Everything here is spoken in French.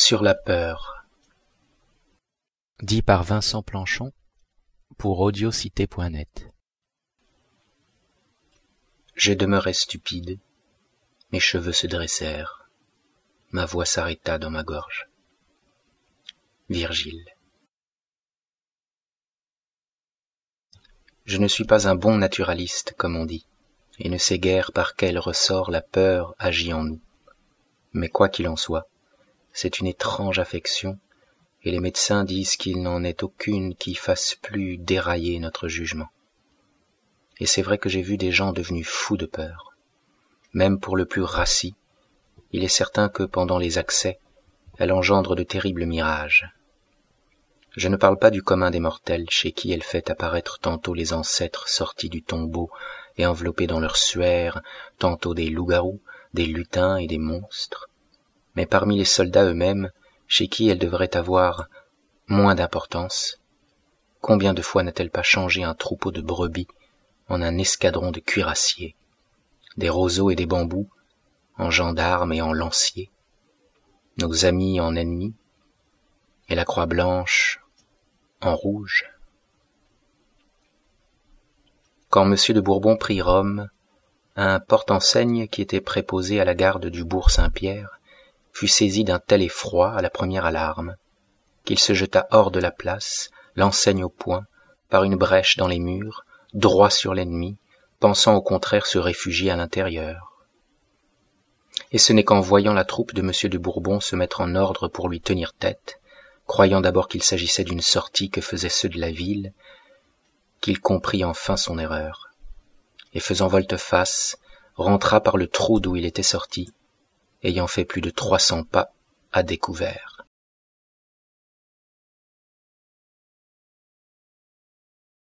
Sur la peur. Dit par Vincent Planchon pour audiocité.net. Je demeurai stupide, mes cheveux se dressèrent, ma voix s'arrêta dans ma gorge. Virgile. Je ne suis pas un bon naturaliste, comme on dit, et ne sais guère par quel ressort la peur agit en nous. Mais quoi qu'il en soit, c'est une étrange affection, et les médecins disent qu'il n'en est aucune qui fasse plus dérailler notre jugement. Et c'est vrai que j'ai vu des gens devenus fous de peur. Même pour le plus rassis, il est certain que pendant les accès, elle engendre de terribles mirages. Je ne parle pas du commun des mortels, chez qui elle fait apparaître tantôt les ancêtres sortis du tombeau et enveloppés dans leur suaire, tantôt des loups-garous, des lutins et des monstres, mais parmi les soldats eux-mêmes, chez qui elle devrait avoir moins d'importance. Combien de fois n'a-t-elle pas changé un troupeau de brebis en un escadron de cuirassiers, des roseaux et des bambous en gendarmes et en lanciers, nos amis en ennemis, et la croix blanche en rouge. Quand M. de Bourbon prit Rome, un porte-enseigne qui était préposé à la garde du bourg Saint-Pierre fut saisi d'un tel effroi à la première alarme, qu'il se jeta hors de la place, l'enseigne au poing, par une brèche dans les murs, droit sur l'ennemi, pensant au contraire se réfugier à l'intérieur. Et ce n'est qu'en voyant la troupe de M. de Bourbon se mettre en ordre pour lui tenir tête, croyant d'abord qu'il s'agissait d'une sortie que faisaient ceux de la ville, qu'il comprit enfin son erreur, et faisant volte-face, rentra par le trou d'où il était sorti, ayant fait plus de 300 pas à découvert.